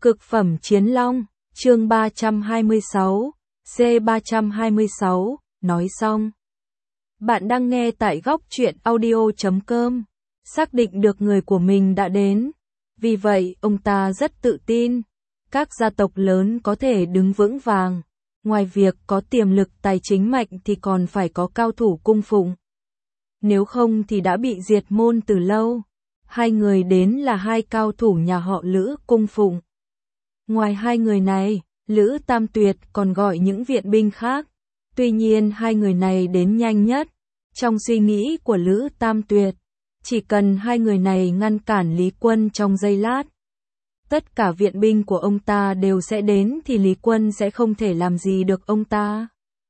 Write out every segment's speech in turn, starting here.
Cực phẩm chiến long, chương 326, C326, nói xong. Bạn đang nghe tại góc truyện audio.com, xác định được người của mình đã đến. Vì vậy, ông ta rất tự tin, các gia tộc lớn có thể đứng vững vàng. Ngoài việc có tiềm lực tài chính mạnh thì còn phải có cao thủ cung phụng. Nếu không thì đã bị diệt môn từ lâu. Hai người đến là hai cao thủ nhà họ Lữ cung phụng. Ngoài hai người này, Lữ Tam Tuyệt còn gọi những viện binh khác. Tuy nhiên hai người này đến nhanh nhất. Trong suy nghĩ của Lữ Tam Tuyệt, chỉ cần hai người này ngăn cản Lý Quân trong giây lát, tất cả viện binh của ông ta đều sẽ đến thì Lý Quân sẽ không thể làm gì được ông ta.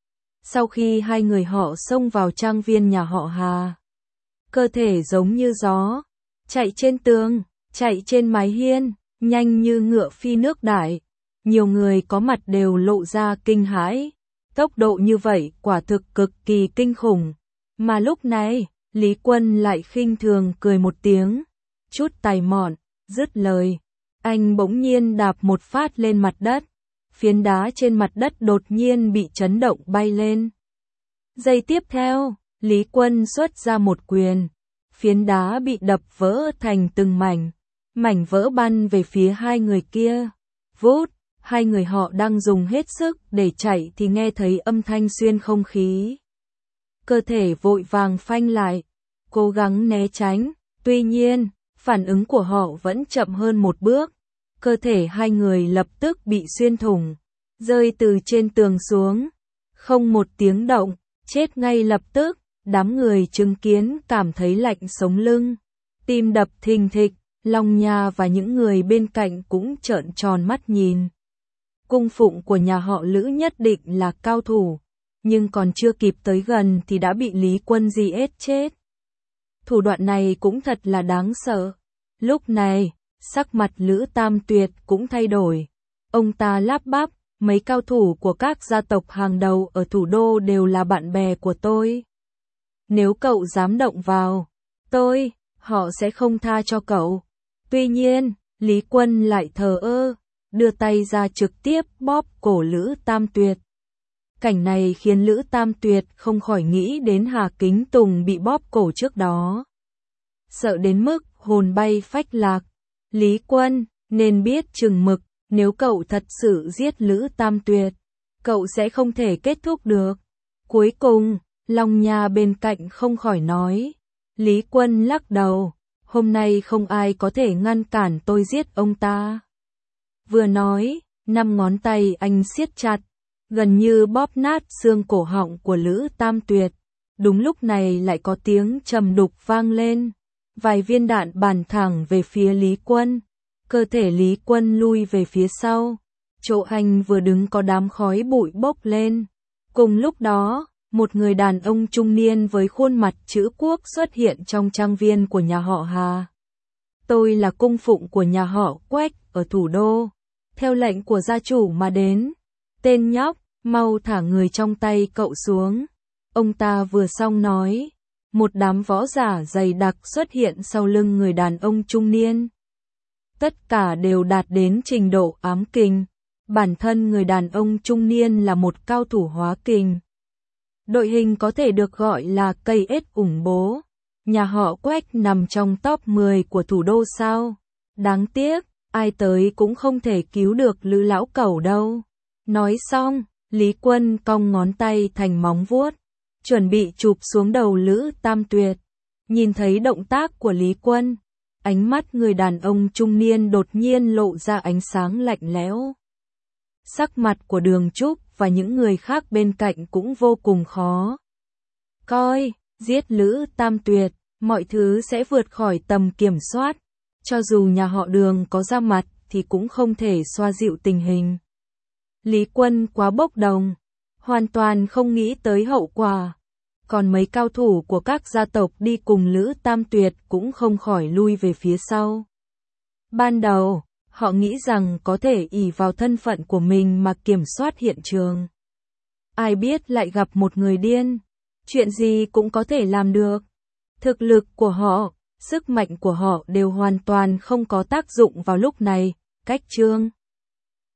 Sau khi hai người họ xông vào trang viên nhà họ Hà, cơ thể giống như gió, chạy trên tường, chạy trên mái hiên, nhanh như ngựa phi nước đại. Nhiều người có mặt đều lộ ra kinh hãi. Tốc độ như vậy quả thực cực kỳ kinh khủng. Mà lúc này, Lý Quân lại khinh thường cười một tiếng. Chút tài mọn, dứt lời. Anh bỗng nhiên đạp một phát lên mặt đất. Phiến đá trên mặt đất đột nhiên bị chấn động bay lên. Giây tiếp theo, Lý Quân xuất ra một quyền. Phiến đá bị đập vỡ thành từng mảnh. Mảnh vỡ bắn về phía hai người kia. Vút, hai người họ đang dùng hết sức để chạy thì nghe thấy âm thanh xuyên không khí. Cơ thể vội vàng phanh lại, cố gắng né tránh. Tuy nhiên, phản ứng của họ vẫn chậm hơn một bước. Cơ thể hai người lập tức bị xuyên thủng, rơi từ trên tường xuống. Không một tiếng động, chết ngay lập tức. Đám người chứng kiến cảm thấy lạnh sống lưng, tim đập thình thịch. Long Nha và những người bên cạnh cũng trợn tròn mắt nhìn. Cung phụng của nhà họ Lữ nhất định là cao thủ, nhưng còn chưa kịp tới gần thì đã bị Lý Quân giết chết. Thủ đoạn này cũng thật là đáng sợ. Lúc này, sắc mặt Lữ Tam Tuyệt cũng thay đổi. Ông ta lắp bắp, mấy cao thủ của các gia tộc hàng đầu ở thủ đô đều là bạn bè của tôi. Nếu cậu dám động vào họ sẽ không tha cho cậu. Tuy nhiên, Lý Quân lại thờ ơ, đưa tay ra trực tiếp bóp cổ Lữ Tam Tuyệt. Cảnh này khiến Lữ Tam Tuyệt không khỏi nghĩ đến Hà Kính Tùng bị bóp cổ trước đó. Sợ đến mức hồn bay phách lạc. Lý Quân, nên biết chừng mực, nếu cậu thật sự giết Lữ Tam Tuyệt, cậu sẽ không thể kết thúc được. Cuối cùng, Long Nha bên cạnh không khỏi nói. Lý Quân lắc đầu. Hôm nay không ai có thể ngăn cản tôi giết ông ta. Vừa nói, 5 ngón tay anh siết chặt, gần như bóp nát xương cổ họng của Lữ Tam Tuyệt. Đúng lúc này lại có tiếng trầm đục vang lên. Vài viên đạn bắn thẳng về phía Lý Quân. Cơ thể Lý Quân lui về phía sau. Chỗ anh vừa đứng có đám khói bụi bốc lên. Cùng lúc đó, một người đàn ông trung niên với khuôn mặt chữ quốc xuất hiện trong trang viên của nhà họ Hà. Tôi là cung phụng của nhà họ Quách ở thủ đô, theo lệnh của gia chủ mà đến. Tên nhóc, mau thả người trong tay cậu xuống. Ông ta vừa xong nói, một đám võ giả dày đặc xuất hiện sau lưng người đàn ông trung niên. Tất cả đều đạt đến trình độ ám kình. Bản thân người đàn ông trung niên là một cao thủ hóa kình. Đội hình có thể được gọi là cây ếch ủng bố. Nhà họ Quách nằm trong top 10 của thủ đô sao? Đáng tiếc, ai tới cũng không thể cứu được Lữ lão cẩu đâu. Nói xong, Lý Quân cong ngón tay thành móng vuốt, chuẩn bị chụp xuống đầu Lữ Tam Tuyệt. Nhìn thấy động tác của Lý Quân, ánh mắt người đàn ông trung niên đột nhiên lộ ra ánh sáng lạnh lẽo. Sắc mặt của Đường Trúc và những người khác bên cạnh cũng vô cùng khó coi. Giết Lữ Tam Tuyệt, mọi thứ sẽ vượt khỏi tầm kiểm soát. Cho dù nhà họ Đường có ra mặt thì cũng không thể xoa dịu tình hình. Lý Quân quá bốc đồng, hoàn toàn không nghĩ tới hậu quả. Còn mấy cao thủ của các gia tộc đi cùng Lữ Tam Tuyệt cũng không khỏi lui về phía sau. Ban đầu, họ nghĩ rằng có thể ỷ vào thân phận của mình mà kiểm soát hiện trường. Ai biết lại gặp một người điên, chuyện gì cũng có thể làm được. Thực lực của họ, sức mạnh của họ đều hoàn toàn không có tác dụng vào lúc này. Cách chương